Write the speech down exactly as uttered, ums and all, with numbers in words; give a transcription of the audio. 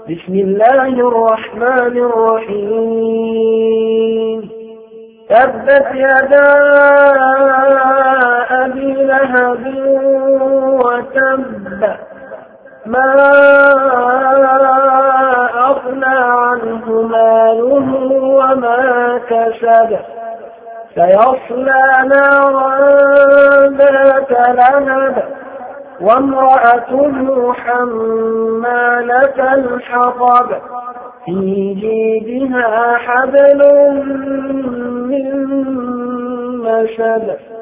بسم الله الرحمن الرحيم تبت يدا أبي لهب وتب ما أغنى عنه ماله وما كسب سيصلى نارا ذات لهب وامرأته حمالة الحطب في جيدها حبل من مسد